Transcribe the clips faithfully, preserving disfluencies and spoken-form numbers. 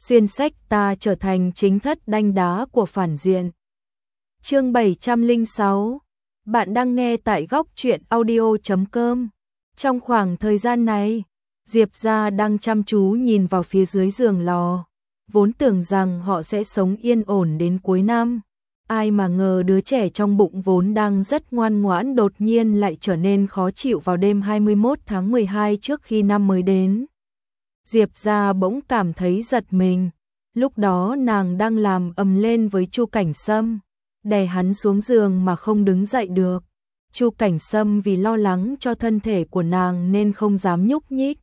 xuyên sách ta trở thành chính thất đanh đá của phản diện. Chương bảy trăm lẻ sáu. Bạn đang nghe tại góc truyện audio chấm com. Trong khoảng thời gian này, Diệp gia đang chăm chú nhìn vào phía dưới giường lò, vốn tưởng rằng họ sẽ sống yên ổn đến cuối năm. Ai mà ngờ đứa trẻ trong bụng vốn đang rất ngoan ngoãn đột nhiên lại trở nên khó chịu vào đêm hai mươi mốt tháng mười hai trước khi năm mới đến. Diệp gia bỗng cảm thấy giật mình, lúc đó nàng đang làm ầm lên với Chu Cảnh Sâm, đè hắn xuống giường mà không đứng dậy được. Chu Cảnh Sâm vì lo lắng cho thân thể của nàng nên không dám nhúc nhích,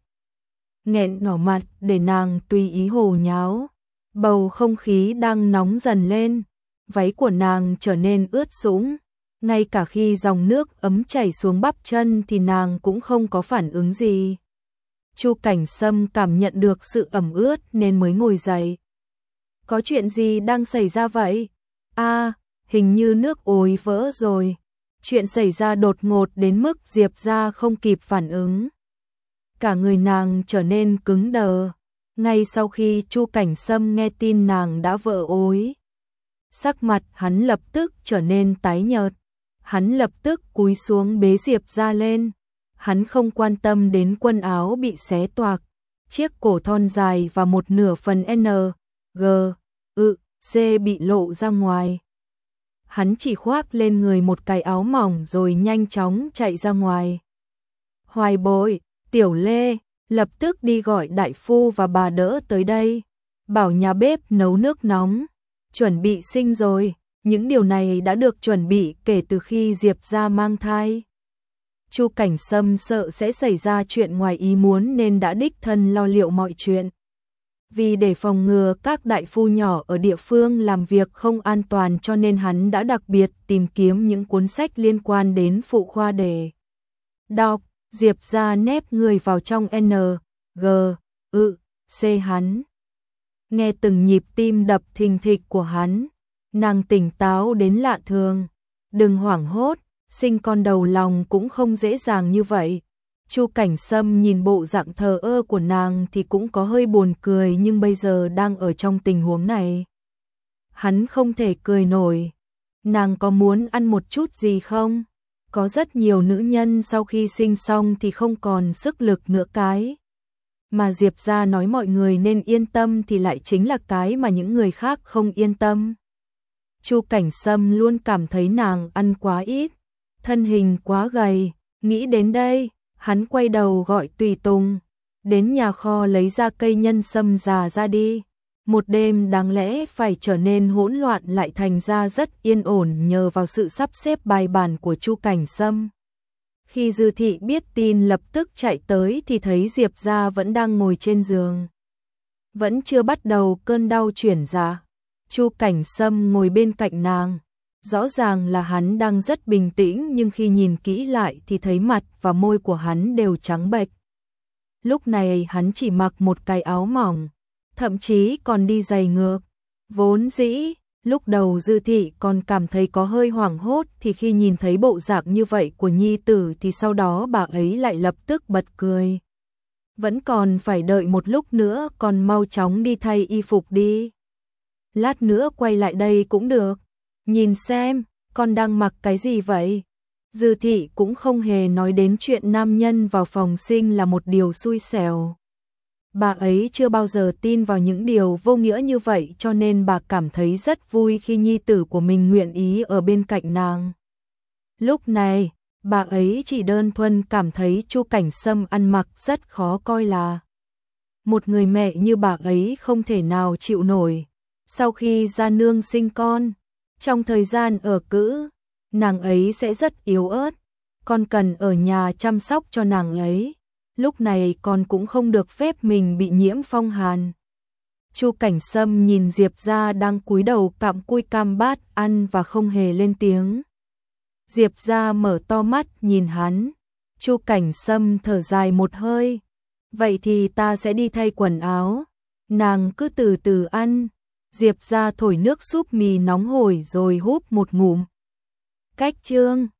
nghẹn nỏ mặt để nàng tùy ý hồ nháo. Bầu không khí đang nóng dần lên, váy của nàng trở nên ướt sũng, ngay cả khi dòng nước ấm chảy xuống bắp chân thì nàng cũng không có phản ứng gì. Chu Cảnh Sâm cảm nhận được sự ẩm ướt nên mới ngồi dậy. Có chuyện gì đang xảy ra vậy? A, à, hình như nước ối vỡ rồi. Chuyện xảy ra đột ngột đến mức Diệp gia không kịp phản ứng. Cả người nàng trở nên cứng đờ. Ngay sau khi Chu Cảnh Sâm nghe tin nàng đã vỡ ối, sắc mặt hắn lập tức trở nên tái nhợt. Hắn lập tức cúi xuống bế Diệp gia lên. Hắn không quan tâm đến quần áo bị xé toạc, chiếc cổ thon dài và một nửa phần N, G, ự, C bị lộ ra ngoài. Hắn chỉ khoác lên người một cái áo mỏng rồi nhanh chóng chạy ra ngoài. Hoài Bội, Tiểu Lê, lập tức đi gọi đại phu và bà đỡ tới đây, bảo nhà bếp nấu nước nóng, chuẩn bị sinh rồi. Những điều này đã được chuẩn bị kể từ khi Diệp gia mang thai. Chu Cảnh Sâm sợ sẽ xảy ra chuyện ngoài ý muốn nên đã đích thân lo liệu mọi chuyện. Vì để phòng ngừa các đại phu nhỏ ở địa phương làm việc không an toàn cho nên hắn đã đặc biệt tìm kiếm những cuốn sách liên quan đến phụ khoa để đọc. Diệp gia nép người vào trong N, G, ự, C hắn. Nghe từng nhịp tim đập thình thịch của hắn, nàng tỉnh táo đến lạ thường. Đừng hoảng hốt, sinh con đầu lòng cũng không dễ dàng như vậy. Chu Cảnh Sâm nhìn bộ dạng thờ ơ của nàng thì cũng có hơi buồn cười, nhưng bây giờ đang ở trong tình huống này, hắn không thể cười nổi. Nàng có muốn ăn một chút gì không? Có rất nhiều nữ nhân sau khi sinh xong thì không còn sức lực nữa, cái mà Diệp gia nói mọi người nên yên tâm thì lại chính là cái mà những người khác không yên tâm. Chu Cảnh Sâm luôn cảm thấy nàng ăn quá ít, thân hình quá gầy. Nghĩ đến đây, hắn quay đầu gọi tùy tùng đến nhà kho lấy ra cây nhân sâm già ra đi. Một đêm đáng lẽ phải trở nên hỗn loạn lại thành ra rất yên ổn nhờ vào sự sắp xếp bài bản của Chu Cảnh Sâm. Khi Dư Thị biết tin lập tức chạy tới thì thấy Diệp gia vẫn đang ngồi trên giường, vẫn chưa bắt đầu cơn đau chuyển dạ. Chu Cảnh Sâm ngồi bên cạnh nàng, rõ ràng là hắn đang rất bình tĩnh, nhưng khi nhìn kỹ lại thì thấy mặt và môi của hắn đều trắng bệch. Lúc này hắn chỉ mặc một cái áo mỏng, thậm chí còn đi giày ngược. Vốn dĩ, lúc đầu Dư Thị còn cảm thấy có hơi hoảng hốt, thì khi nhìn thấy bộ dạng như vậy của nhi tử thì sau đó bà ấy lại lập tức bật cười. Vẫn còn phải đợi một lúc nữa, còn mau chóng đi thay y phục đi. Lát nữa quay lại đây cũng được. Nhìn xem, con đang mặc cái gì vậy? Dư Thị cũng không hề nói đến chuyện nam nhân vào phòng sinh là một điều xui xẻo. Bà ấy chưa bao giờ tin vào những điều vô nghĩa như vậy, cho nên bà cảm thấy rất vui khi nhi tử của mình nguyện ý ở bên cạnh nàng. Lúc này, bà ấy chỉ đơn thuần cảm thấy Chu Cảnh Sâm ăn mặc rất khó coi, là một người mẹ như bà ấy không thể nào chịu nổi. Sau khi ra nương sinh con, trong thời gian ở cữ, nàng ấy sẽ rất yếu ớt, con cần ở nhà chăm sóc cho nàng ấy. Lúc này con cũng không được phép mình bị nhiễm phong hàn. Chu Cảnh Sâm nhìn Diệp gia đang cúi đầu cặm cui cam bát ăn và không hề lên tiếng. Diệp gia mở to mắt nhìn hắn. Chu Cảnh Sâm thở dài một hơi. Vậy thì ta sẽ đi thay quần áo. Nàng cứ từ từ ăn. Diệp gia thổi nước súp mì nóng hổi rồi húp một ngụm. Cách chương